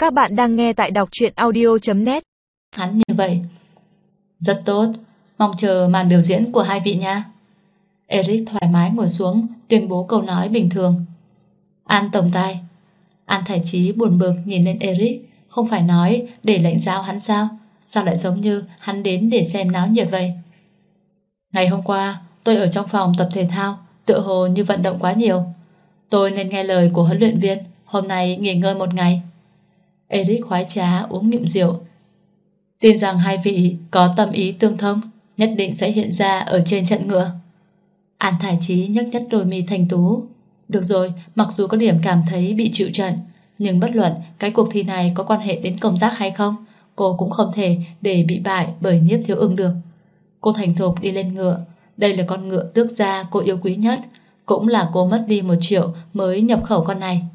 Các bạn đang nghe tại đọc truyện audio.net. Hắn như vậy. Rất tốt, mong chờ màn biểu diễn của hai vị nha. Eric thoải mái ngồi xuống, tuyên bố câu nói bình thường. An tổng tài. An Thái Chí buồn bực nhìn lên Eric. Không phải nói để lãnh giáo hắn sao? Sao lại giống như hắn đến để xem náo nhiệt vậy? Ngày hôm qua tôi ở trong phòng tập thể thao, tựa hồ như vận động quá nhiều. Tôi nên nghe lời của huấn luyện viên, hôm nay nghỉ ngơi một ngày. Eric khoái trá uống ngụm rượu. Tin rằng hai vị có tâm ý tương thông, nhất định sẽ hiện ra ở trên trận ngựa. An Thái Chí nhấc nhấc đôi mi thanh tú. Được rồi, mặc dù có điểm cảm thấy bị chịu trận, nhưng bất luận cái cuộc thi này có quan hệ đến công tác hay không, cô cũng không thể để bị bại bởi Niếp Thiếu Ưng được. Cô thành thục đi lên ngựa. Đây là con ngựa tước gia cô yêu quý nhất, cũng là cô mất đi 1 triệu mới nhập khẩu con này.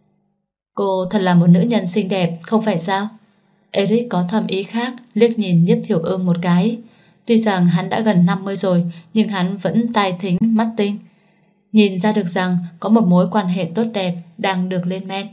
Cô thật là một nữ nhân xinh đẹp, không phải sao? Eric có thầm ý khác, liếc nhìn Niếp Thiểu Ưng một cái. Tuy rằng hắn đã gần 50 rồi, nhưng hắn vẫn tai thính mắt tinh, nhìn ra được rằng có một mối quan hệ tốt đẹp đang được lên men.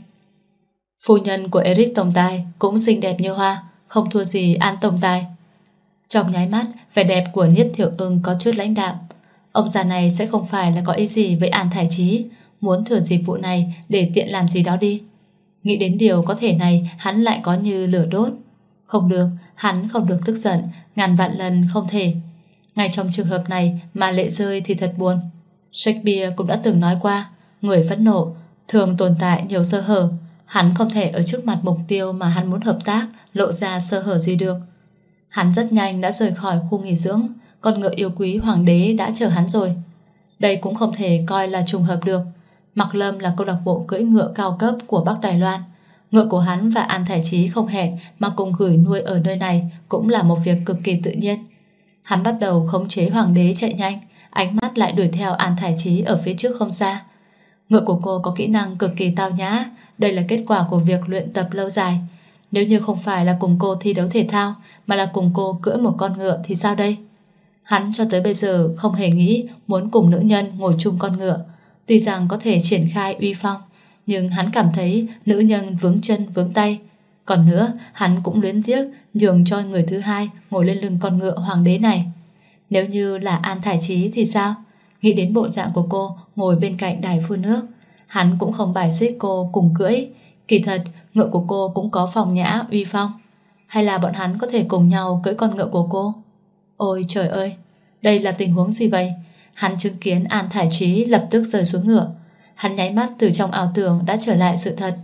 Phu nhân của Eric tổng tài cũng xinh đẹp như hoa, không thua gì An tổng tài. Trong nháy mắt, vẻ đẹp của Niếp Thiểu Ưng có chút lãnh đạm. Ông già này sẽ không phải là có ý gì với An Thái Chí, muốn thừa dịp vụ này để tiện làm gì đó đi. Nghĩ đến điều có thể này, hắn lại có như lửa đốt. Không được, hắn không được tức giận, ngàn vạn lần không thể. Ngay trong trường hợp này mà lệ rơi thì thật buồn. Shakespeare cũng đã từng nói qua, người phẫn nộ thường tồn tại nhiều sơ hở. Hắn không thể ở trước mặt mục tiêu mà hắn muốn hợp tác lộ ra sơ hở gì được. Hắn rất nhanh đã rời khỏi khu nghỉ dưỡng. Con ngựa yêu quý hoàng đế đã chờ hắn rồi. Đây cũng không thể coi là trùng hợp được. Mạc Lâm là câu lạc bộ cưỡi ngựa cao cấp của Bắc Đài Loan. Ngựa của hắn và An Thái Chí không hẹn mà cùng gửi nuôi ở nơi này cũng là một việc cực kỳ tự nhiên. Hắn bắt đầu khống chế hoàng đế chạy nhanh, ánh mắt lại đuổi theo An Thái Chí ở phía trước không xa. Ngựa của cô có kỹ năng cực kỳ tao nhã. Đây là kết quả của việc luyện tập lâu dài. Nếu như không phải là cùng cô thi đấu thể thao, mà là cùng cô cưỡi một con ngựa thì sao đây? Hắn cho tới bây giờ không hề nghĩ muốn cùng nữ nhân ngồi chung con ngựa. Tuy rằng có thể triển khai uy phong, nhưng hắn cảm thấy nữ nhân vướng chân vướng tay. Còn nữa, hắn cũng luyến tiếc nhường cho người thứ hai ngồi lên lưng con ngựa hoàng đế này. Nếu như là An Thái Chí thì sao? Nghĩ đến bộ dạng của cô ngồi bên cạnh đài phun nước, hắn cũng không bài xích cô cùng cưỡi. Kỳ thật, ngựa của cô cũng có phong nhã uy phong. Hay là bọn hắn có thể cùng nhau cưỡi con ngựa của cô? Ôi trời ơi, đây là tình huống gì vậy? Hắn chứng kiến An Thái Chí lập tức rơi xuống ngựa. Hắn nháy mắt từ trong ảo tưởng đã trở lại sự thật.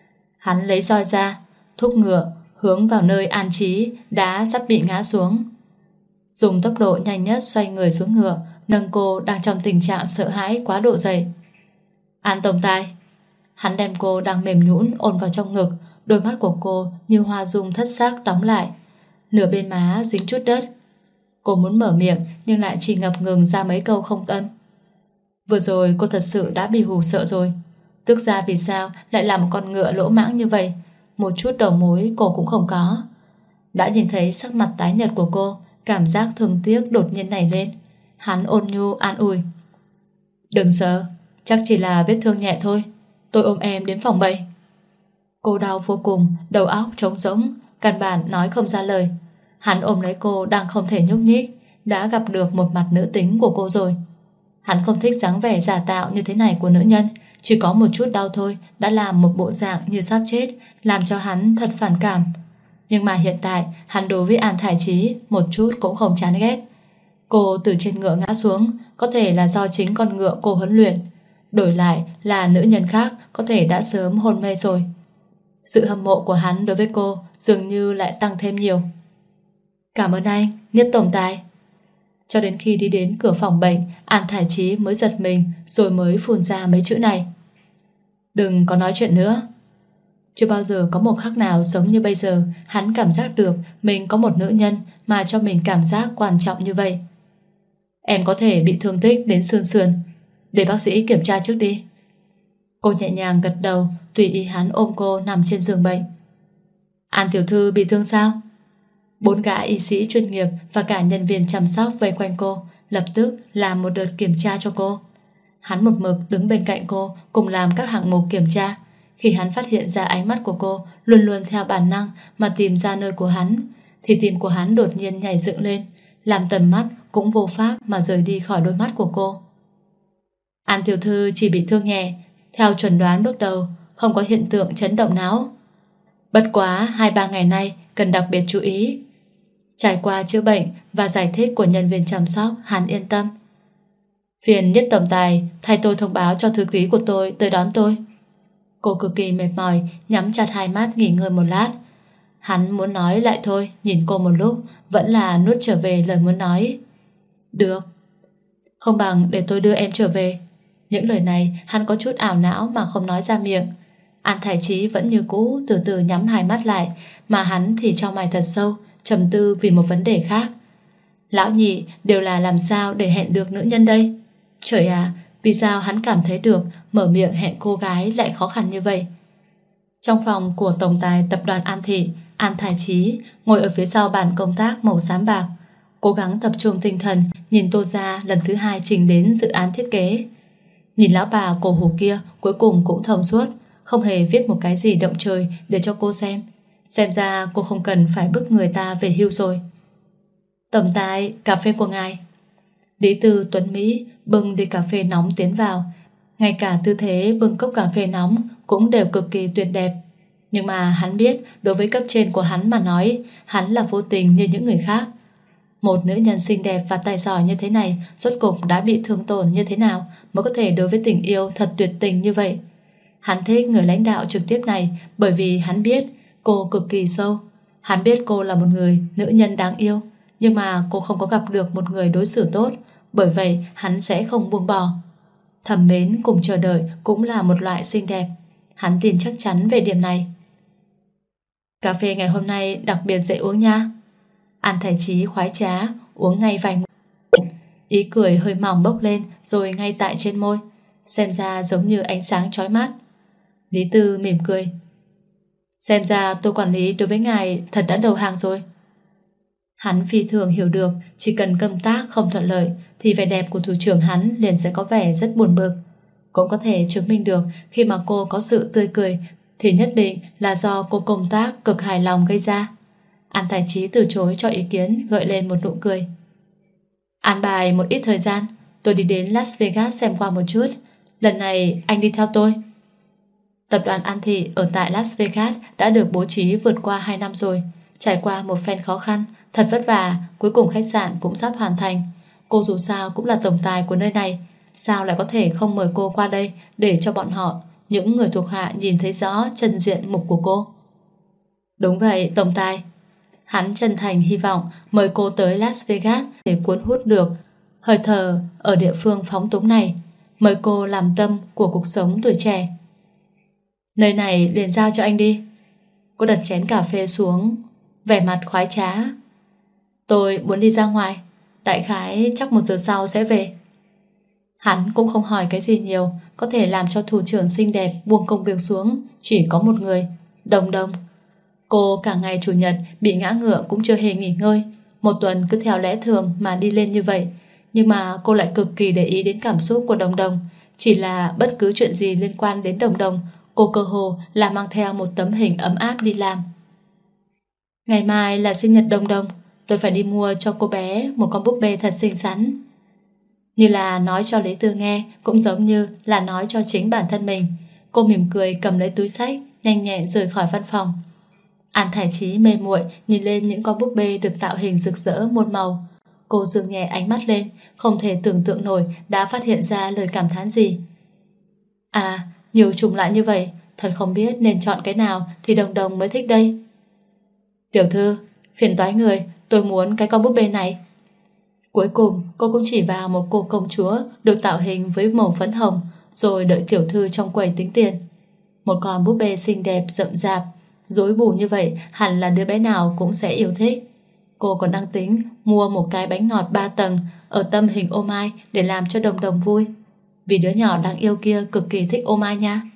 Hắn lấy roi ra, thúc ngựa hướng vào nơi An Chí đã sắp bị ngã xuống. Dùng tốc độ nhanh nhất xoay người xuống ngựa, nâng cô đang trong tình trạng sợ hãi quá độ dậy. An tổng tài. Hắn đem cô đang mềm nhũn ôm vào trong ngực. Đôi mắt của cô như hoa dung thất sắc đóng lại, nửa bên má dính chút đất. Cô muốn mở miệng nhưng lại chỉ ngập ngừng ra mấy câu không tâm. Vừa rồi cô thật sự đã bị hù sợ rồi. Tức ra vì sao lại là một con ngựa lỗ mãng như vậy? Một chút đầu mối cô cũng không có. Đã nhìn thấy sắc mặt tái nhợt của cô, cảm giác thương tiếc đột nhiên nảy lên. Hắn ôn nhu an ủi. Đừng sợ, chắc chỉ là vết thương nhẹ thôi. Tôi ôm em đến phòng bệnh. Cô đau vô cùng, đầu óc trống rỗng, căn bản nói không ra lời. Hắn ôm lấy cô đang không thể nhúc nhích, đã gặp được một mặt nữ tính của cô rồi. Hắn không thích dáng vẻ giả tạo như thế này của nữ nhân, chỉ có một chút đau thôi đã làm một bộ dạng như sắp chết, làm cho hắn thật phản cảm. Nhưng mà hiện tại hắn đối với An Thái Chí một chút cũng không chán ghét. Cô từ trên ngựa ngã xuống, có thể là do chính con ngựa cô huấn luyện. Đổi lại là nữ nhân khác có thể đã sớm hôn mê rồi. Sự hâm mộ của hắn đối với cô dường như lại tăng thêm nhiều. Cảm ơn anh, Niếp tổng tài. Cho đến khi đi đến cửa phòng bệnh, An Thái Chí mới giật mình, rồi mới phun ra mấy chữ này. Đừng có nói chuyện nữa. Chưa bao giờ có một khắc nào giống như bây giờ. Hắn cảm giác được mình có một nữ nhân mà cho mình cảm giác quan trọng như vậy. Em có thể bị thương tích đến xương sườn, để bác sĩ kiểm tra trước đi. Cô nhẹ nhàng gật đầu, tùy ý hắn ôm cô nằm trên giường bệnh. An tiểu thư bị thương sao? 4 gã y sĩ chuyên nghiệp và cả nhân viên chăm sóc vây quanh cô, lập tức làm một đợt kiểm tra cho cô. Hắn một mực đứng bên cạnh cô cùng làm các hạng mục kiểm tra. Khi hắn phát hiện ra ánh mắt của cô luôn luôn theo bản năng mà tìm ra nơi của hắn, thì tim của hắn đột nhiên nhảy dựng lên, làm tầm mắt cũng vô pháp mà rời đi khỏi đôi mắt của cô. An tiểu thư chỉ bị thương nhẹ, theo chuẩn đoán bước đầu, không có hiện tượng chấn động não. Bất quá 2-3 ngày nay cần đặc biệt chú ý. Trải qua chữa bệnh và giải thích của nhân viên chăm sóc, hắn yên tâm. Phiền Nhất tổng tài thay tôi thông báo cho thư ký của tôi tới đón tôi. Cô cực kỳ mệt mỏi, nhắm chặt hai mắt nghỉ ngơi một lát. Hắn muốn nói lại thôi, nhìn cô một lúc, vẫn là nuốt trở về lời muốn nói. Được. Không bằng để tôi đưa em trở về. Những lời này hắn có chút ảo não mà không nói ra miệng. An Thái Chí vẫn như cũ từ từ nhắm hai mắt lại, mà hắn thì chau mày thật sâu, trầm tư vì một vấn đề khác. Lão nhị đều là làm sao để hẹn được nữ nhân đây? Trời à, vì sao hắn cảm thấy được mở miệng hẹn cô gái lại khó khăn như vậy? Trong phòng của tổng tài tập đoàn An Thị, An Thái Chí ngồi ở phía sau bàn công tác màu xám bạc, cố gắng tập trung tinh thần nhìn Tô Gia lần thứ 2 trình đến dự án thiết kế. Nhìn lão bà cổ hủ kia cuối cùng cũng thông suốt, không hề viết một cái gì động trời để cho cô xem. Xem ra cô không cần phải bức người ta về hưu rồi. Tổng tài, cà phê của ngài. Lý Tư Tuấn Mỹ bưng ly cà phê nóng tiến vào. Ngay cả tư thế bưng cốc cà phê nóng cũng đều cực kỳ tuyệt đẹp. Nhưng mà hắn biết đối với cấp trên của hắn mà nói, hắn là vô tình như những người khác. Một nữ nhân xinh đẹp và tài giỏi như thế này rốt cục đã bị thương tổn như thế nào mới có thể đối với tình yêu thật tuyệt tình như vậy. Hắn thích người lãnh đạo trực tiếp này bởi vì hắn biết cô cực kỳ sâu. Hắn biết cô là một người nữ nhân đáng yêu, nhưng mà cô không có gặp được một người đối xử tốt, bởi vậy hắn sẽ không buông bỏ. Thầm mến cùng chờ đợi cũng là một loại xinh đẹp. Hắn tin chắc chắn về điểm này. Cà phê ngày hôm nay đặc biệt dễ uống nha. An Thái Chí khoái trá uống ngay vài ngụm. Ý cười hơi mỏng bốc lên rồi ngay tại trên môi, xem ra giống như ánh sáng chói mắt. Lý Tư mỉm cười. Xem ra tôi quản lý đối với ngài thật đã đầu hàng rồi. Hắn phi thường hiểu được chỉ cần công tác không thuận lợi thì vẻ đẹp của thủ trưởng hắn liền sẽ có vẻ rất buồn bực. Cũng có thể chứng minh được khi mà cô có sự tươi cười thì nhất định là do cô công tác cực hài lòng gây ra. An Thái Chí từ chối cho ý kiến, gợi lên một nụ cười. An bài một ít thời gian, tôi đi đến Las Vegas xem qua một chút. Lần này anh đi theo tôi. Tập đoàn An Thị ở tại Las Vegas đã được bố trí vượt qua 2 năm rồi. Trải qua một phen khó khăn, thật vất vả, cuối cùng khách sạn cũng sắp hoàn thành. Cô dù sao cũng là tổng tài của nơi này, sao lại có thể không mời cô qua đây để cho bọn họ, những người thuộc hạ nhìn thấy rõ chân diện mục của cô? Đúng vậy, tổng tài. Hắn chân thành hy vọng mời cô tới Las Vegas để cuốn hút được hơi thở ở địa phương phóng túng này, mời cô làm tâm của cuộc sống tuổi trẻ. Nơi này liền giao cho anh đi. Cô đặt chén cà phê xuống, vẻ mặt khoái trá. Tôi muốn đi ra ngoài, đại khái chắc 1 giờ sau sẽ về. Hắn cũng không hỏi cái gì nhiều, có thể làm cho thủ trưởng xinh đẹp buông công việc xuống chỉ có một người, Đồng Đồng. Cô cả ngày chủ nhật bị ngã ngựa cũng chưa hề nghỉ ngơi, một tuần cứ theo lẽ thường mà đi lên như vậy. Nhưng mà cô lại cực kỳ để ý đến cảm xúc của Đồng Đồng. Chỉ là bất cứ chuyện gì liên quan đến Đồng Đồng, cô cơ hồ là mang theo một tấm hình ấm áp đi làm. Ngày mai là sinh nhật Đồng Đồng, tôi phải đi mua cho cô bé một con búp bê thật xinh xắn. Như là nói cho Lý Tư nghe, cũng giống như là nói cho chính bản thân mình. Cô mỉm cười cầm lấy túi xách, nhanh nhẹn rời khỏi văn phòng. An Thái Chí mê muội nhìn lên những con búp bê được tạo hình rực rỡ muôn màu. Cô dương nhẹ ánh mắt lên, không thể tưởng tượng nổi đã phát hiện ra lời cảm thán gì. À, nhiều chủng loại như vậy, thật không biết nên chọn cái nào thì Đồng Đồng mới thích đây. Tiểu thư, phiền toái người, tôi muốn cái con búp bê này. Cuối cùng cô cũng chỉ vào một cô công chúa được tạo hình với màu phấn hồng, rồi đợi tiểu thư trong quầy tính tiền. Một con búp bê xinh đẹp rậm rạp, rối bù như vậy hẳn là đứa bé nào cũng sẽ yêu thích. Cô còn đang tính mua một cái bánh ngọt 3 tầng ở tâm hình ô mai để làm cho Đồng Đồng vui, vì đứa nhỏ đáng yêu kia cực kỳ thích ô mai nha.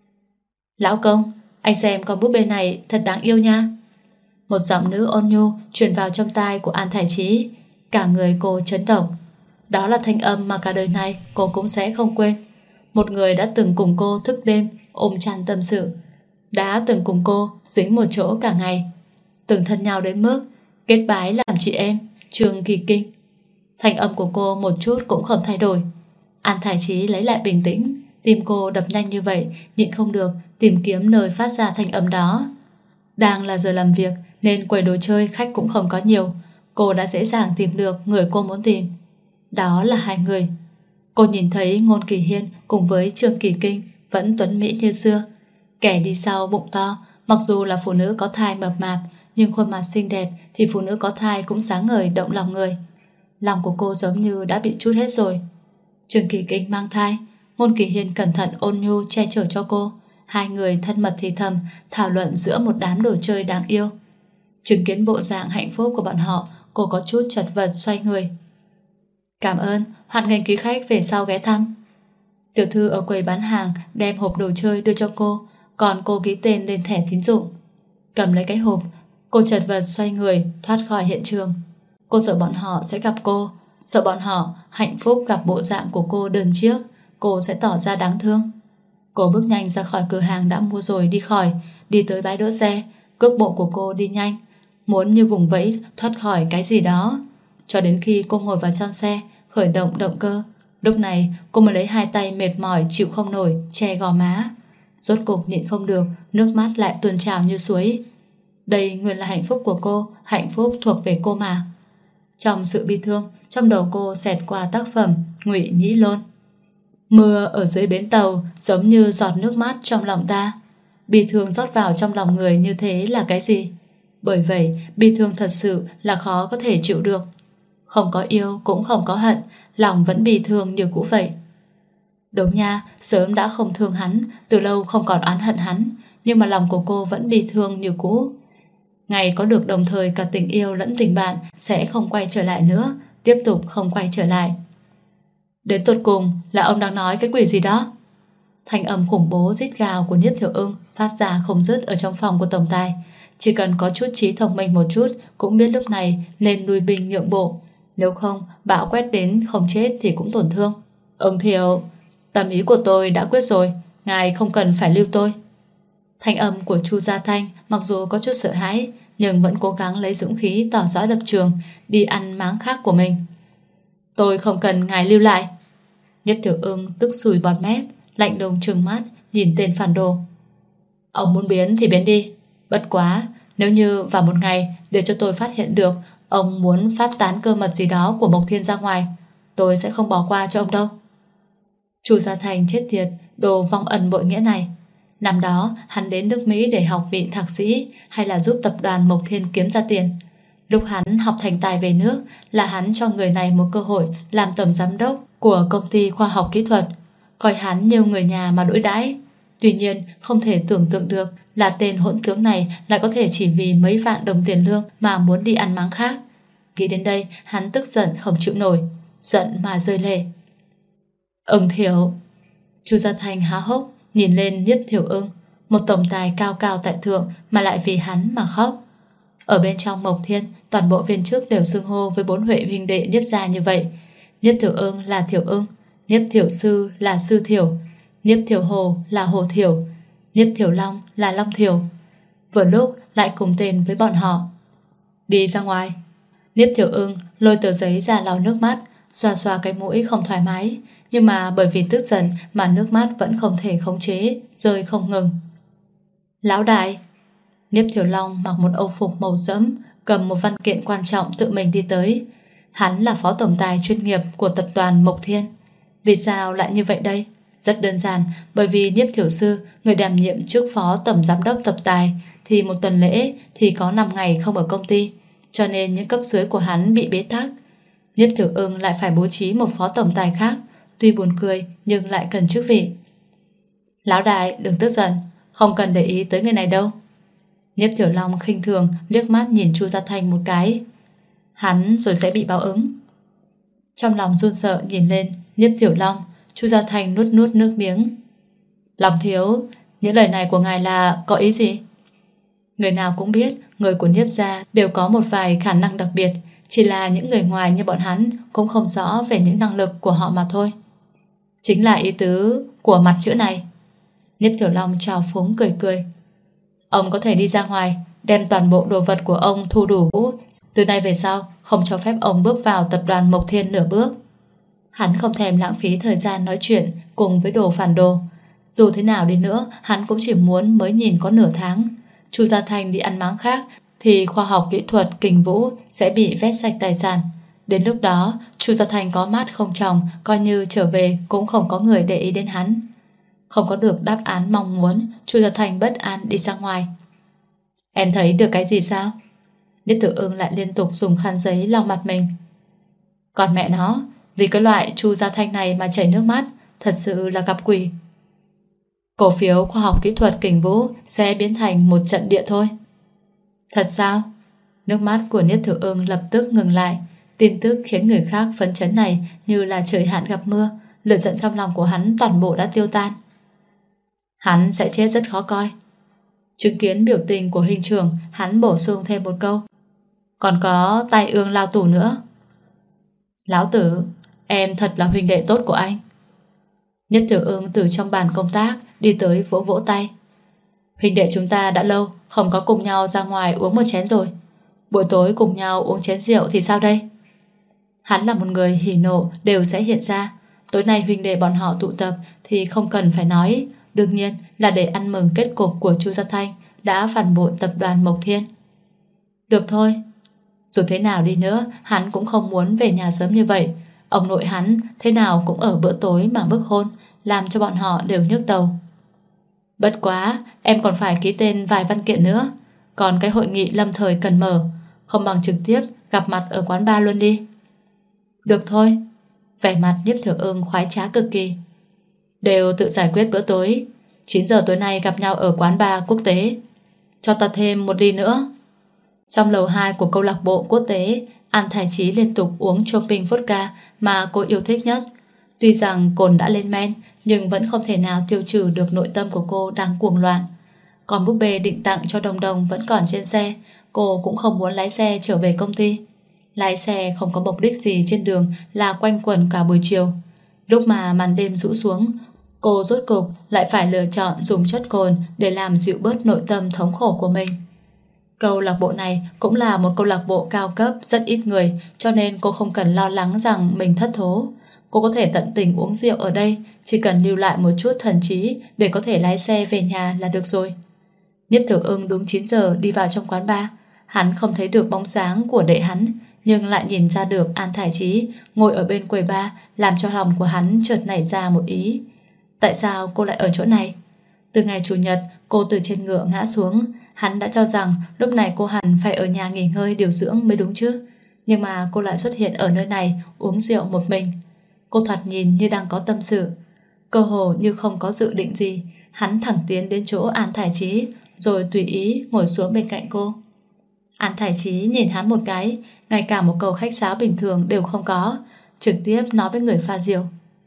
Lão công, anh xem con búp bê này thật đáng yêu nha. Một giọng nữ ôn nhu truyền vào trong tai của An Thái Chí. Cả người cô chấn động. Đó là thanh âm mà cả đời này cô cũng sẽ không quên. Một người đã từng cùng cô thức đêm ôm chăn tâm sự, đã từng cùng cô dính một chỗ cả ngày, từng thân nhau đến mức kết bái làm chị em, Trương Kỳ Kinh. Thanh âm của cô một chút cũng không thay đổi. An Thái Chí lấy lại bình tĩnh, tim cô đập nhanh như vậy, nhịn không được tìm kiếm nơi phát ra thanh âm đó. Đang là giờ làm việc nên quầy đồ chơi khách cũng không có nhiều. Cô đã dễ dàng tìm được người cô muốn tìm. Đó là hai người. Cô nhìn thấy Ngôn Kỳ Hiên cùng với Trương Kỳ Kinh vẫn tuấn mỹ như xưa. Kẻ đi sau bụng to, mặc dù là phụ nữ có thai mập mạp, nhưng khuôn mặt xinh đẹp thì phụ nữ có thai cũng sáng ngời động lòng người. Lòng của cô giống như đã bị trút hết rồi. Trương Kỳ Kinh mang thai, Ngôn Kỳ Hiên cẩn thận ôn nhu che chở cho cô. Hai người thân mật thì thầm thảo luận giữa một đám đồ chơi đáng yêu. Chứng kiến bộ dạng hạnh phúc của bọn họ, cô có chút chật vật xoay người. Cảm ơn, hoan nghênh quý khách về sau ghé thăm. Tiểu thư ở quầy bán hàng đem hộp đồ chơi đưa cho cô, còn cô ký tên lên thẻ tín dụng. Cầm lấy cái hộp, cô chật vật xoay người thoát khỏi hiện trường. Cô sợ bọn họ sẽ gặp cô, sợ bọn họ hạnh phúc gặp bộ dạng của cô đơn chiếc, cô sẽ tỏ ra đáng thương. Cô bước nhanh ra khỏi cửa hàng đã mua rồi đi khỏi, đi tới bãi đỗ xe. Cước bộ của cô đi nhanh, muốn như vùng vẫy thoát khỏi cái gì đó. Cho đến khi cô ngồi vào trong xe, khởi động động cơ, lúc này cô mới lấy hai tay mệt mỏi chịu không nổi che gò má. Rốt cục nhịn không được, nước mắt lại tuôn trào như suối. Đây nguyên là hạnh phúc của cô, hạnh phúc thuộc về cô mà. Trong sự bi thương, trong đầu cô xẹt qua tác phẩm Ngụy Nhĩ Lôn. Mưa ở dưới bến tàu giống như giọt nước mắt trong lòng ta. Bi thương rót vào trong lòng người như thế là cái gì? Bởi vậy, bi thương thật sự là khó có thể chịu được. Không có yêu cũng không có hận, lòng vẫn bi thương như cũ vậy. Đúng nha, sớm đã không thương hắn, từ lâu không còn oán hận hắn, nhưng mà lòng của cô vẫn bi thương như cũ. Ngày có được đồng thời cả tình yêu lẫn tình bạn sẽ không quay trở lại nữa, tiếp tục không quay trở lại. Đến tột cùng là ông đang nói cái quỷ gì đó? Thanh âm khủng bố rít gào của Niếp Thiểu Ưng phát ra không dứt ở trong phòng của tổng tài. Chỉ cần có chút trí thông minh một chút cũng biết lúc này nên nuôi binh nhượng bộ. Nếu không, bão quét đến không chết thì cũng tổn thương. Ông Thiểu, tâm ý của tôi đã quyết rồi, ngài không cần phải lưu tôi. Thanh âm của Chu Gia Thanh mặc dù có chút sợ hãi, nhưng vẫn cố gắng lấy dũng khí tỏ rõ lập trường, đi ăn máng khác của mình. Tôi không cần ngài lưu lại. Nhất Tiểu Ưng tức sùi bọt mép, lạnh lùng trừng mắt nhìn tên phản đồ. Ông muốn biến thì biến đi, bất quá nếu như vào một ngày để cho tôi phát hiện được ông muốn phát tán cơ mật gì đó của Mộc Thiên ra ngoài, tôi sẽ không bỏ qua cho ông đâu. Chu Gia Thành chết tiệt, đồ vong ân bội nghĩa này. Năm đó hắn đến nước Mỹ để học vị thạc sĩ hay là giúp tập đoàn Mộc Thiên kiếm ra tiền. Lúc hắn học thành tài về nước là hắn cho người này một cơ hội làm tổng giám đốc của công ty khoa học kỹ thuật, coi hắn như người nhà mà đối đãi. Tuy nhiên không thể tưởng tượng được là tên hỗn tướng này lại có thể chỉ vì mấy vạn đồng tiền lương mà muốn đi ăn máng khác. Nghĩ đến đây hắn tức giận không chịu nổi, giận mà rơi lệ. Ưng Thiểu. Chu Gia Thành há hốc nhìn lên Nhiếp Thiểu Ưng, một tổng tài cao cao tại thượng mà lại vì hắn mà khóc. Ở bên trong Mộc Thiên, toàn bộ viên chức đều xưng hô với bốn huệ huynh đệ Nhiếp gia như vậy. Nhiếp Thiểu Ưng là Thiểu Ưng, Nhiếp Thiểu Sư là Sư Thiểu, Nhiếp Thiểu Hồ là Hồ Thiểu, Nhiếp Thiểu Long là Long Thiểu. Vừa lúc lại cùng tên với bọn họ. Đi ra ngoài. Nhiếp Thiểu Ưng lôi tờ giấy ra lau nước mắt, xoa xoa cái mũi không thoải mái, nhưng mà bởi vì tức giận mà nước mắt vẫn không thể khống chế, rơi không ngừng. Lão đại. Nhiếp Thiểu Long mặc một âu phục màu sẫm, cầm một văn kiện quan trọng tự mình đi tới. Hắn là phó tổng tài chuyên nghiệp của tập đoàn Mộc Thiên. Vì sao lại như vậy đây? Rất đơn giản, bởi vì Nhiếp Thiểu Sư, người đảm nhiệm chức phó tổng giám đốc tập tài, thì một tuần lễ thì có 5 ngày không ở công ty, cho nên những cấp dưới của hắn bị bế tắc. Nhiếp Thiểu Ưng lại phải bố trí một phó tổng tài khác, tuy buồn cười nhưng lại cần chức vị. Lão đại đừng tức giận, không cần để ý tới người này đâu. Nhiếp Thiểu Long khinh thường liếc mắt nhìn Chu Gia Thành một cái. Hắn rồi sẽ bị báo ứng. Trong lòng run sợ nhìn lên Nhiếp Thiểu Long, Chu Gia Thành nuốt nuốt nước miếng. Long thiếu, những lời này của ngài là có ý gì? Người nào cũng biết người của Nhiếp gia đều có một vài khả năng đặc biệt, chỉ là những người ngoài như bọn hắn cũng không rõ về những năng lực của họ mà thôi. Chính là ý tứ của mặt chữ này. Niếp Tiểu Long trào phúng cười cười. Ông có thể đi ra ngoài, đem toàn bộ đồ vật của ông thu đủ. Từ nay về sau không cho phép ông bước vào tập đoàn Mộc Thiên nửa bước. Hắn không thèm lãng phí thời gian nói chuyện cùng với đồ phản đồ. Dù thế nào đi nữa, hắn cũng chỉ muốn mới nhìn có nửa tháng. Chu Gia Thành đi ăn máng khác thì khoa học kỹ thuật Kình Vũ sẽ bị vét sạch tài sản. Đến lúc đó, Chu Gia Thành có mắt không tròng, coi như trở về cũng không có người để ý đến hắn. Không có được đáp án mong muốn, Chu Gia Thành bất an đi ra ngoài. Em thấy được cái gì sao? Niếp Tử Ưng lại liên tục dùng khăn giấy lau mặt mình. Còn mẹ nó, vì cái loại Chu Gia Thanh này mà chảy nước mắt, thật sự là gặp quỷ. Cổ phiếu khoa học kỹ thuật Kình Vũ sẽ biến thành một trận địa thôi. Thật sao? Nước mắt của Niếp Tử Ưng lập tức ngừng lại. Tin tức khiến người khác phấn chấn này như là trời hạn gặp mưa. Lửa giận trong lòng của hắn toàn bộ đã tiêu tan. Hắn sẽ chết rất khó coi. Chứng kiến biểu tình của hình trưởng, hắn bổ sung thêm một câu. Còn có tai ương lao tù nữa. Lão tử, em thật là huynh đệ tốt của anh. Niếp Tiểu Ưng từ trong bàn công tác đi tới vỗ vỗ tay. Huynh đệ chúng ta đã lâu không có cùng nhau ra ngoài uống một chén rồi. Buổi tối cùng nhau uống chén rượu thì sao đây? Hắn là một người hỉ nộ đều sẽ hiện ra. Tối nay huynh đệ bọn họ tụ tập thì không cần phải nói. Đương nhiên là để ăn mừng kết cục của Chu Gia Thanh đã phản bội tập đoàn Mộc Thiên. Được thôi. Dù thế nào đi nữa, hắn cũng không muốn về nhà sớm như vậy. Ông nội hắn thế nào cũng ở bữa tối mà bức hôn, làm cho bọn họ đều nhức đầu. Bất quá, em còn phải ký tên vài văn kiện nữa. Còn cái hội nghị lâm thời cần mở, không bằng trực tiếp gặp mặt ở quán bar luôn đi. Được thôi. Vẻ mặt Nhiếp Thiểu Ưng khoái trá cực kỳ. Đều tự giải quyết bữa tối. 9 giờ tối nay gặp nhau ở quán bar quốc tế. Cho ta thêm một ly nữa. Trong lầu 2 của câu lạc bộ quốc tế, An Thái Chí liên tục uống shopping vodka mà cô yêu thích nhất. Tuy rằng cồn đã lên men, nhưng vẫn không thể nào tiêu trừ được nội tâm của cô đang cuồng loạn. Còn búp bê định tặng cho Đồng Đồng vẫn còn trên xe. Cô cũng không muốn lái xe trở về công ty. Lái xe không có mục đích gì trên đường là quanh quẩn cả buổi chiều. Lúc mà màn đêm rũ xuống, cô rốt cục lại phải lựa chọn dùng chất cồn để làm dịu bớt nội tâm thống khổ của mình. Câu lạc bộ này cũng là một câu lạc bộ cao cấp, rất ít người, cho nên cô không cần lo lắng rằng mình thất thố. Cô có thể tận tình uống rượu ở đây, chỉ cần lưu lại một chút thần trí để có thể lái xe về nhà là được rồi. Nhiếp Thiểu Ưng đúng 9 giờ đi vào trong quán bar. Hắn không thấy được bóng sáng của đệ hắn, nhưng lại nhìn ra được An Thải Chí ngồi ở bên quầy bar, làm cho lòng của hắn chợt nảy ra một ý. Tại sao cô lại ở chỗ này? Từ ngày Chủ nhật cô từ trên ngựa ngã xuống, hắn đã cho rằng lúc này cô hẳn phải ở nhà nghỉ ngơi điều dưỡng mới đúng chứ. Nhưng mà cô lại xuất hiện ở nơi này uống rượu một mình. Cô thoạt nhìn như đang có tâm sự. Cơ hồ như không có dự định gì, hắn thẳng tiến đến chỗ An Thải Chí, rồi tùy ý ngồi xuống bên cạnh cô. An Thải Chí nhìn hắn một cái, ngay cả một câu khách sáo bình thường đều không có, trực tiếp nói với người pha rượu.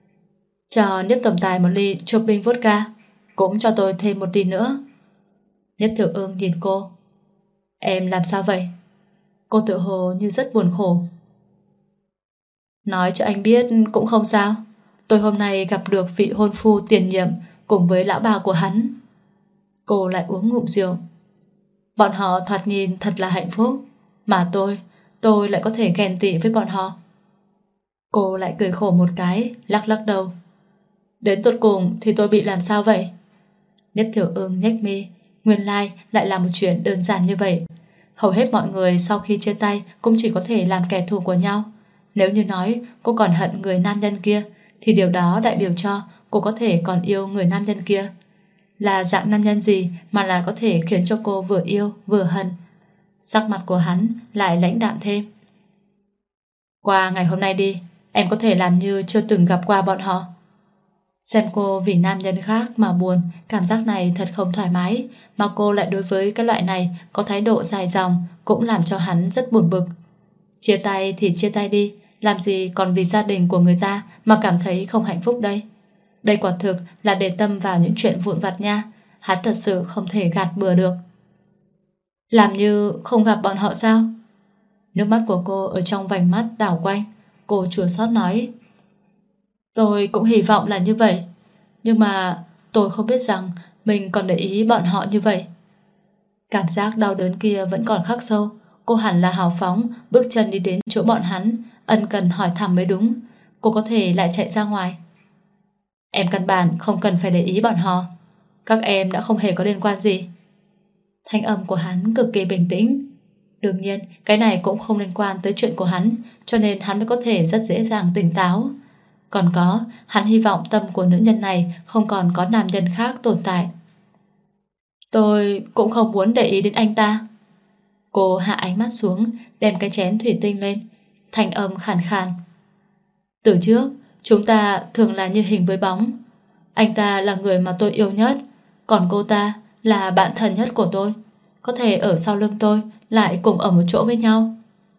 Cho Niếp tổng tài một ly shopping vodka, cũng cho tôi thêm một ly nữa. Niếp Thiểu Ưng nhìn cô. Em làm sao vậy? Cô tự hồ như rất buồn khổ. Nói cho anh biết cũng không sao. Tôi hôm nay gặp được vị hôn phu tiền nhiệm cùng với lão bà của hắn. Cô lại uống ngụm rượu. Bọn họ thoạt nhìn thật là hạnh phúc, mà tôi lại có thể ghen tị với bọn họ. Cô lại cười khổ một cái, lắc lắc đầu. Đến tột cùng thì tôi bị làm sao vậy? Niếp Thiểu Ưng nhếch mi. Nguyên lai lại là một chuyện đơn giản như vậy. Hầu hết mọi người sau khi chia tay cũng chỉ có thể làm kẻ thù của nhau. Nếu như nói cô còn hận người nam nhân kia, thì điều đó đại biểu cho cô có thể còn yêu người nam nhân kia. Là dạng nam nhân gì mà là có thể khiến cho cô vừa yêu vừa hận? Sắc mặt của hắn lại lãnh đạm thêm. Qua ngày hôm nay đi, em có thể làm như chưa từng gặp qua bọn họ. Xem cô vì nam nhân khác mà buồn, cảm giác này thật không thoải mái, mà cô lại đối với cái loại này có thái độ dài dòng, cũng làm cho hắn rất buồn bực. Chia tay thì chia tay đi, làm gì còn vì gia đình của người ta mà cảm thấy không hạnh phúc đây. Đây quả thực là để tâm vào những chuyện vụn vặt nha. Hắn thật sự không thể gạt bừa được. Làm như không gặp bọn họ sao? Nước mắt của cô ở trong vành mắt đảo quanh. Cô chua xót nói. Tôi cũng hy vọng là như vậy, nhưng mà tôi không biết rằng mình còn để ý bọn họ như vậy. Cảm giác đau đớn kia vẫn còn khắc sâu. Cô hẳn là hào phóng bước chân đi đến chỗ bọn hắn, ân cần hỏi thăm mới đúng. Cô có thể lại chạy ra ngoài. Em căn bản không cần phải để ý bọn họ. Các em đã không hề có liên quan gì. Thanh âm của hắn cực kỳ bình tĩnh. Đương nhiên cái này cũng không liên quan tới chuyện của hắn, cho nên hắn mới có thể rất dễ dàng tỉnh táo. Còn có, hắn hy vọng tâm của nữ nhân này không còn có nam nhân khác tồn tại. Tôi cũng không muốn để ý đến anh ta. Cô hạ ánh mắt xuống, đem cái chén thủy tinh lên, thanh âm khàn khàn. Từ trước chúng ta thường là như hình với bóng. Anh ta là người mà tôi yêu nhất, còn cô ta là bạn thân nhất của tôi. Có thể ở sau lưng tôi lại cùng ở một chỗ với nhau.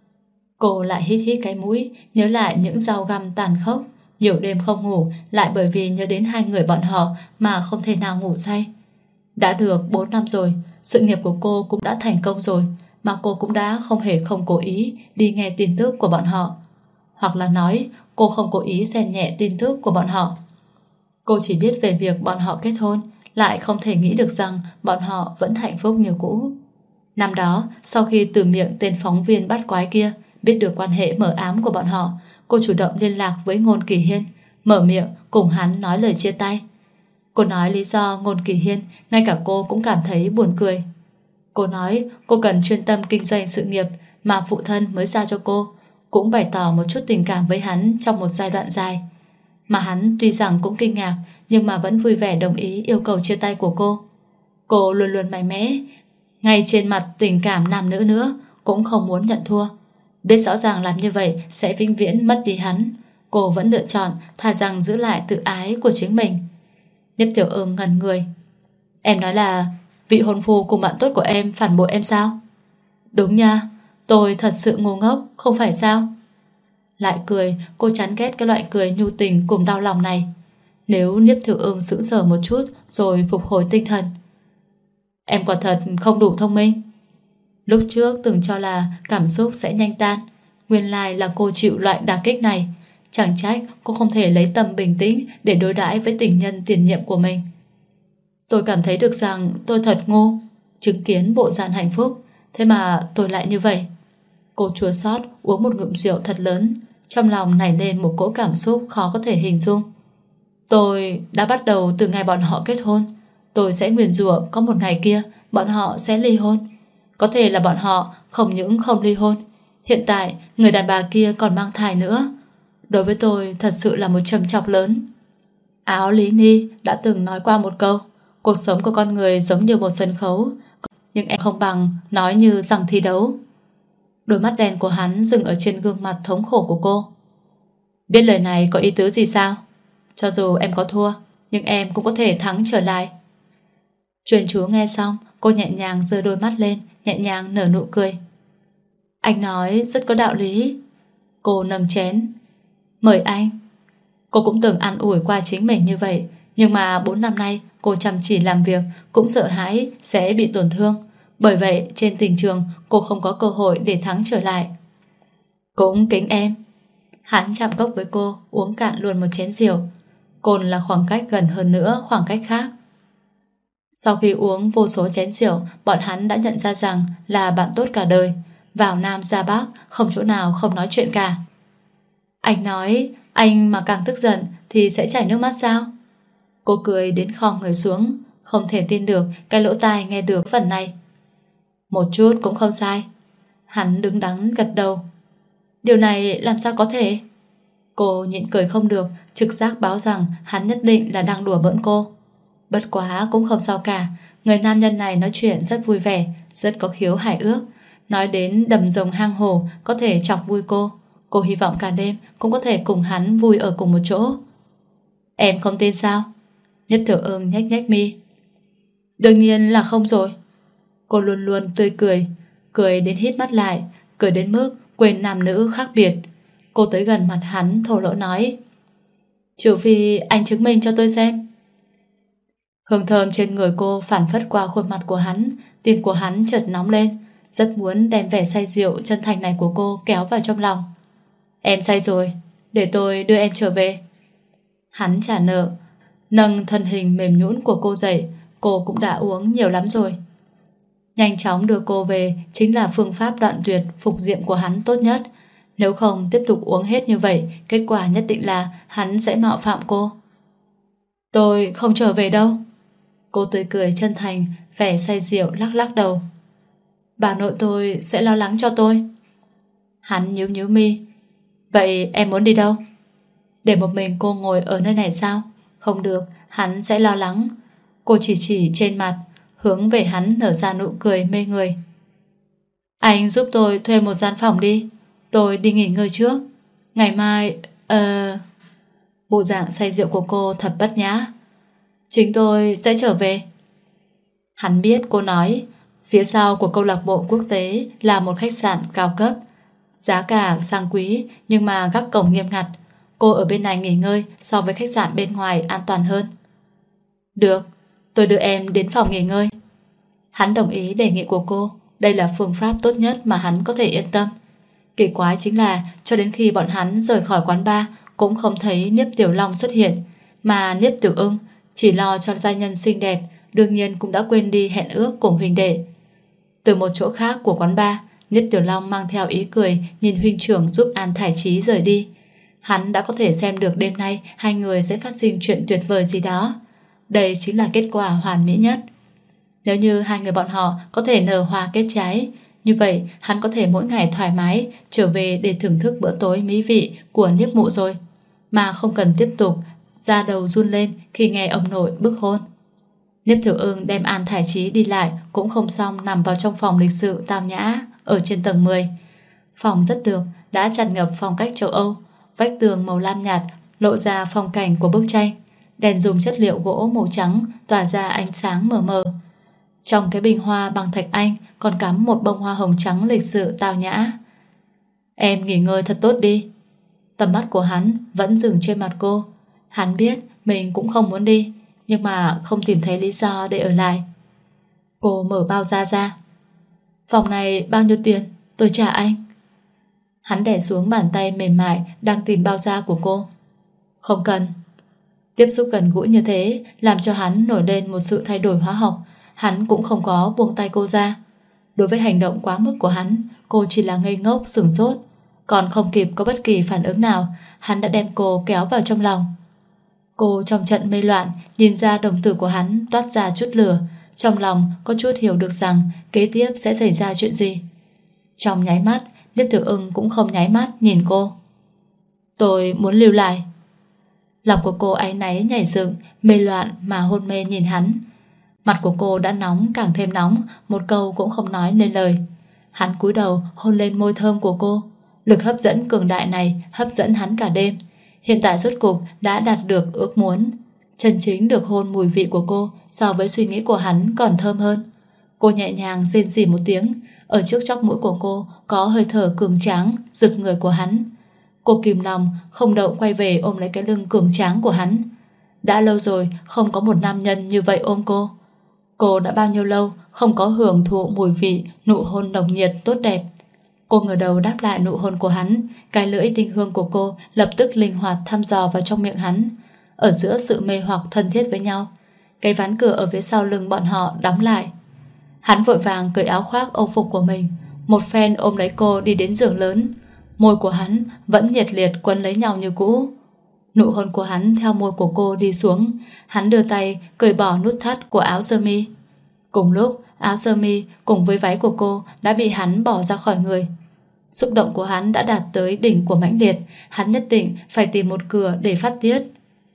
Cô lại hít hít cái mũi, nhớ lại những dao găm tàn khốc. Nhiều đêm không ngủ, lại bởi vì nhớ đến hai người bọn họ mà không thể nào ngủ say. Đã được 4 năm rồi, sự nghiệp của cô cũng đã thành công rồi, mà cô cũng đã không cố ý đi nghe tin tức của bọn họ. Hoặc là nói, cô không cố ý xem nhẹ tin tức của bọn họ. Cô chỉ biết về việc bọn họ kết hôn, lại không thể nghĩ được rằng bọn họ vẫn hạnh phúc như cũ. Năm đó, sau khi từ miệng tên phóng viên bắt quái kia biết được quan hệ mờ ám của bọn họ, cô chủ động liên lạc với Ngôn Kỳ Hiên, mở miệng cùng hắn nói lời chia tay. Cô nói lý do Ngôn Kỳ Hiên, ngay cả cô cũng cảm thấy buồn cười. Cô nói cô cần chuyên tâm kinh doanh sự nghiệp mà phụ thân mới giao cho cô, cũng bày tỏ một chút tình cảm với hắn trong một giai đoạn dài. Mà hắn tuy rằng cũng kinh ngạc, nhưng mà vẫn vui vẻ đồng ý yêu cầu chia tay của cô. Cô luôn luôn mạnh mẽ, ngay trên mặt tình cảm nam nữ nữa, cũng không muốn nhận thua. Biết rõ ràng làm như vậy sẽ vĩnh viễn mất đi hắn, cô vẫn lựa chọn thà rằng giữ lại tự ái của chính mình. Nhiếp Tiểu Ưng ngẩn người. Em nói là vị hôn phu cùng bạn tốt của em phản bội em sao? Đúng nha, tôi thật sự ngu ngốc, không phải sao? Lại cười, cô chán ghét cái loại cười nhu tình cùng đau lòng này. Nếu Nhiếp Tiểu Ưng sững sờ một chút rồi phục hồi tinh thần. Em quả thật không đủ thông minh. Lúc trước từng cho là cảm xúc sẽ nhanh tan, nguyên lai là cô chịu loại đả kích này. Chẳng trách cô không thể lấy tâm bình tĩnh để đối đãi với tình nhân tiền nhiệm của mình. Tôi cảm thấy được rằng tôi thật ngu, chứng kiến bộ dạng hạnh phúc, thế mà tôi lại như vậy. Cô chua xót uống một ngụm rượu thật lớn, trong lòng nảy lên một cỗ cảm xúc khó có thể hình dung. Tôi đã bắt đầu từ ngày bọn họ kết hôn. Tôi sẽ nguyền rủa có một ngày kia bọn họ sẽ ly hôn. Có thể là bọn họ không những không ly hôn, hiện tại người đàn bà kia còn mang thai nữa. Đối với tôi thật sự là một trầm trọng lớn. Áo Lý Ni đã từng nói qua một câu: cuộc sống của con người giống như một sân khấu, nhưng em không bằng nói như rằng thi đấu. Đôi mắt đen của hắn dừng ở trên gương mặt thống khổ của cô. Biết lời này có ý tứ gì sao? Cho dù em có thua, nhưng em cũng có thể thắng trở lại. Chuyên chú nghe xong, cô nhẹ nhàng giơ đôi mắt lên, nhẹ nhàng nở nụ cười. Anh nói rất có đạo lý. Cô nâng chén. Mời anh. Cô cũng từng an ủi qua chính mình như vậy, nhưng mà 4 năm nay cô chăm chỉ làm việc, cũng sợ hãi sẽ bị tổn thương. Bởi vậy trên tình trường cô không có cơ hội để thắng trở lại. Cũng kính em. Hắn chạm cốc với cô, uống cạn luôn một chén rượu. Cồn là khoảng cách gần hơn nữa khoảng cách khác. Sau khi uống vô số chén rượu, bọn hắn đã nhận ra rằng là bạn tốt cả đời. Vào Nam ra Bắc, không chỗ nào không nói chuyện cả. Anh nói anh mà càng tức giận thì sẽ chảy nước mắt sao? Cô cười đến khom người xuống, không thể tin được cái lỗ tai nghe được phần này. Một chút cũng không sai. Hắn đứng đắn gật đầu. Điều này làm sao có thể? Cô nhịn cười không được, trực giác báo rằng hắn nhất định là đang đùa bỡn cô. Bất quá cũng không sao cả. Người nam nhân này nói chuyện rất vui vẻ, rất có khiếu hài ước. Nói đến đầm rồng hang hổ có thể chọc vui cô. Cô hy vọng cả đêm cũng có thể cùng hắn vui ở cùng một chỗ. Em không tin sao? Nhất Tiểu Ưng nhếch nhếch mi. Đương nhiên là không rồi. Cô luôn luôn tươi cười, cười đến hít mắt lại, cười đến mức quên nam nữ khác biệt. Cô tới gần mặt hắn thổ lỗ nói: trừ phi anh chứng minh cho tôi xem. Hương thơm trên người cô phản phất qua khuôn mặt của hắn, tim của hắn chợt nóng lên, rất muốn đem vẻ say rượu chân thành này của cô kéo vào trong lòng. Em say rồi, để tôi đưa em trở về. Hắn trả nợ, nâng thân hình mềm nhũn của cô dậy. Cô cũng đã uống nhiều lắm rồi. Nhanh chóng đưa cô về chính là phương pháp đoạn tuyệt phục diệm của hắn tốt nhất. Nếu không tiếp tục uống hết như vậy, kết quả nhất định là hắn sẽ mạo phạm cô. Tôi không trở về đâu. Cô tươi cười chân thành, vẻ say rượu lắc lắc đầu. Bà nội tôi sẽ lo lắng cho tôi. Hắn nhíu nhíu mi. Vậy em muốn đi đâu? Để một mình cô ngồi ở nơi này sao? Không được, hắn sẽ lo lắng. Cô chỉ trên mặt, hướng về hắn nở ra nụ cười mê người. Anh giúp tôi thuê một gian phòng đi. Tôi đi nghỉ ngơi trước. Ngày mai... Bộ dạng say rượu của cô thật bất nhã. Chính tôi sẽ trở về. Hắn biết cô nói phía sau của câu lạc bộ quốc tế là một khách sạn cao cấp, giá cả sang quý, nhưng mà gác cổng nghiêm ngặt. Cô ở bên này nghỉ ngơi so với khách sạn bên ngoài an toàn hơn. Được, tôi đưa em đến phòng nghỉ ngơi. Hắn đồng ý đề nghị của cô. Đây là phương pháp tốt nhất mà hắn có thể yên tâm. Kỳ quái chính là cho đến khi bọn hắn rời khỏi quán bar cũng không thấy Niếp Tiểu Long xuất hiện, mà Niếp Tiểu Ưng chỉ lo cho gia nhân xinh đẹp, đương nhiên cũng đã quên đi hẹn ước cùng huynh đệ. Từ một chỗ khác của quán bar, Niếp Tiểu Long mang theo ý cười nhìn huynh trưởng giúp An Thải Chí rời đi. Hắn đã có thể xem được đêm nay hai người sẽ phát sinh chuyện tuyệt vời gì đó. Đây chính là kết quả hoàn mỹ nhất. Nếu như hai người bọn họ có thể nở hoa kết trái, như vậy hắn có thể mỗi ngày thoải mái trở về để thưởng thức bữa tối mỹ vị của Niếp mụ rồi, mà không cần tiếp tục da đầu run lên khi nghe ông nội bức hôn. Niếp Tiểu Ưng đem An Thải Chí đi lại cũng không xong, nằm vào trong phòng lịch sự tao nhã ở trên tầng 10. Phòng rất được, đã tràn ngập phong cách châu Âu, vách tường màu lam nhạt lộ ra phong cảnh của bức tranh, đèn dùng chất liệu gỗ màu trắng tỏa ra ánh sáng mờ mờ. Trong cái bình hoa bằng thạch anh còn cắm một bông hoa hồng trắng lịch sự tao nhã. Em nghỉ ngơi thật tốt đi. Tầm mắt của hắn vẫn dừng trên mặt cô. Hắn biết mình cũng không muốn đi, nhưng mà không tìm thấy lý do để ở lại. Cô mở bao da ra. Phòng này bao nhiêu tiền? Tôi trả anh. Hắn đè xuống bàn tay mềm mại đang tìm bao da của cô. Không cần. Tiếp xúc gần gũi như thế làm cho hắn nổi lên một sự thay đổi hóa học. Hắn cũng không có buông tay cô ra. Đối với hành động quá mức của hắn, cô chỉ là ngây ngốc sửng sốt. Còn không kịp có bất kỳ phản ứng nào, hắn đã đem cô kéo vào trong lòng. Cô trong trận mê loạn nhìn ra đồng tử của hắn toát ra chút lửa, trong lòng có chút hiểu được rằng kế tiếp sẽ xảy ra chuyện gì. Trong nháy mắt, Niếp Tiểu Ưng cũng không nháy mắt nhìn cô. Tôi muốn lưu lại. Lòng của cô áy náy nhảy dựng, mê loạn mà hôn mê nhìn hắn. Mặt của cô đã nóng càng thêm nóng, một câu cũng không nói nên lời. Hắn cúi đầu hôn lên môi thơm của cô. Lực hấp dẫn cường đại này hấp dẫn hắn cả đêm. Hiện tại rốt cục đã đạt được ước muốn. Chân chính được hôn mùi vị của cô so với suy nghĩ của hắn còn thơm hơn. Cô nhẹ nhàng rên rỉ một tiếng. Ở trước chóp mũi của cô có hơi thở cường tráng rực người của hắn. Cô kìm lòng không đậu quay về ôm lấy cái lưng cường tráng của hắn. Đã lâu rồi không có một nam nhân như vậy ôm cô. Cô đã bao nhiêu lâu không có hưởng thụ mùi vị nụ hôn nồng nhiệt tốt đẹp. Cô ngửa đầu đáp lại nụ hôn của hắn. Cái lưỡi đinh hương của cô lập tức linh hoạt thăm dò vào trong miệng hắn. Ở giữa sự mê hoặc thân thiết với nhau, cái ván cửa ở phía sau lưng bọn họ đóng lại. Hắn vội vàng cởi áo khoác âu phục của mình, một phen ôm lấy cô đi đến giường lớn. Môi của hắn vẫn nhiệt liệt quấn lấy nhau như cũ. Nụ hôn của hắn theo môi của cô đi xuống. Hắn đưa tay cởi bỏ nút thắt của áo sơ mi. Cùng lúc áo sơ mi cùng với váy của cô đã bị hắn bỏ ra khỏi người. Xúc động của hắn đã đạt tới đỉnh của mãnh liệt. Hắn nhất định phải tìm một cửa để phát tiết.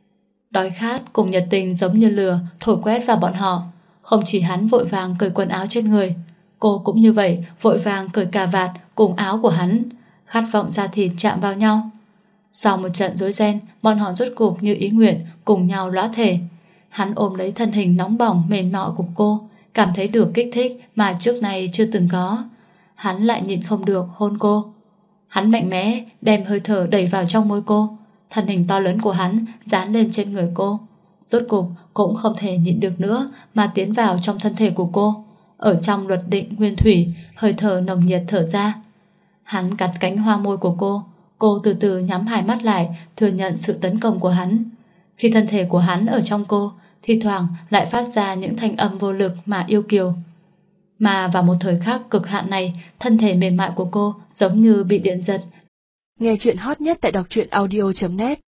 Đói khát cùng nhiệt tình giống như lửa thổi quét vào bọn họ. Không chỉ hắn vội vàng cởi quần áo trên người, cô cũng như vậy vội vàng cởi cà vạt cùng áo của hắn. Khát vọng da thịt chạm vào nhau. Sau một trận rối ren, bọn họ rốt cục như ý nguyện cùng nhau lõa thể. Hắn ôm lấy thân hình nóng bỏng mềm mại của cô, cảm thấy được kích thích mà trước này chưa từng có. Hắn lại nhịn không được hôn cô. Hắn mạnh mẽ đem hơi thở đẩy vào trong môi cô. Thân hình to lớn của hắn dán lên trên người cô. Rốt cục cũng không thể nhịn được nữa mà tiến vào trong thân thể của cô. Ở trong luật định nguyên thủy, hơi thở nồng nhiệt thở ra. Hắn cắn cánh hoa môi của cô. Cô từ từ nhắm hai mắt lại, thừa nhận sự tấn công của hắn. Khi thân thể của hắn ở trong cô, thi thoảng lại phát ra những thanh âm vô lực mà yêu kiều. Mà vào một thời khắc cực hạn này, thân thể mềm mại của cô giống như bị điện giật. Nghe chuyện hot nhất tại đọc truyện audio.net